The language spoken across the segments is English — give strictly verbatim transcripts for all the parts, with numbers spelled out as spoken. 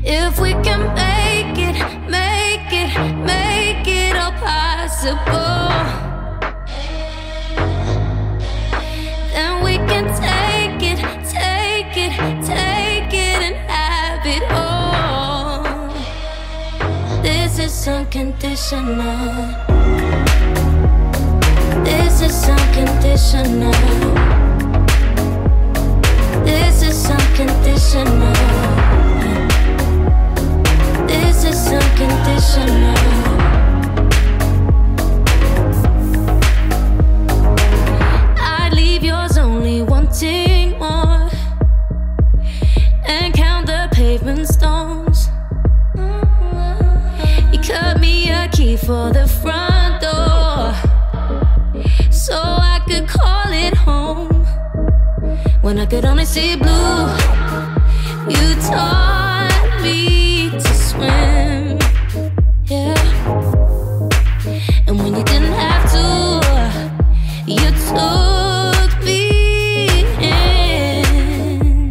If we can make it, make it, make it all possible, then we can take it, take it, take it and have it all. This is unconditional. This is unconditional. This is unconditional. This is unconditional. I'd leave yours only wanting more and count the pavement stones. You cut me a key for the front door so I could call it home. When I could only see blue, you taught me to swim, yeah. And when you didn't have to, you took me in.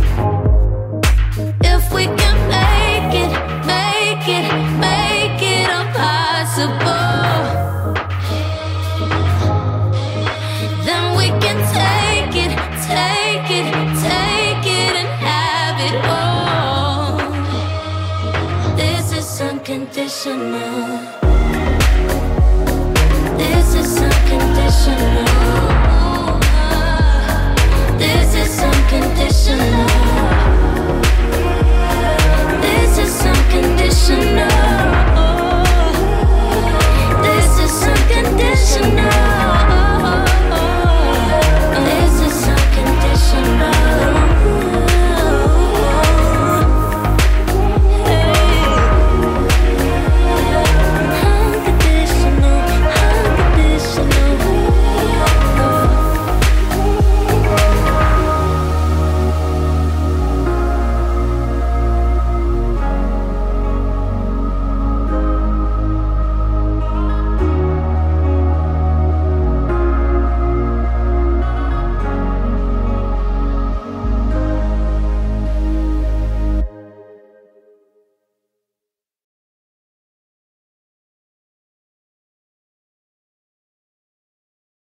If we can make it, make it, make it impossible, then we can take it, take it, take it and have it all. This is unconditional. This is unconditional. This is unconditional.